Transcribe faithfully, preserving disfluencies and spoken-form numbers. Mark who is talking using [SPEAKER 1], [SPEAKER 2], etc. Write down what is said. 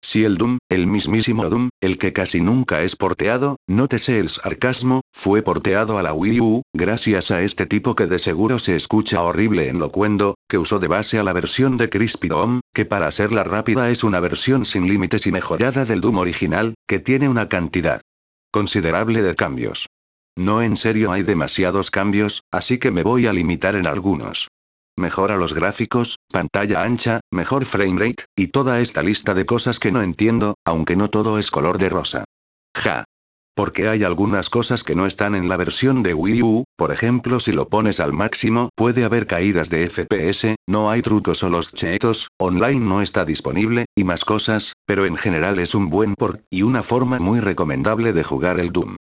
[SPEAKER 1] Si el Doom, el mismísimo Doom, el que casi nunca es porteado, nótese el sarcasmo, fue porteado a la Wii U, gracias a este tipo que de seguro se escucha horrible en Loquendo, que usó de base a la versión de Crispy Dome, que para hacerla rápida es una versión sin límites y mejorada del Doom original, que tiene una cantidad considerable de cambios. No, en serio, hay demasiados cambios, así que me voy a limitar en algunos. Mejora los gráficos, pantalla ancha, mejor framerate, y toda esta lista de cosas que no entiendo, aunque no todo es color de rosa. Ja. Porque hay algunas cosas que no están en la versión de Wii U, por ejemplo, si lo pones al máximo, puede haber caídas de F P S, no hay trucos o los chetos, online no está disponible, y más cosas, pero en general es un buen port, y una forma muy recomendable de jugar el Doom.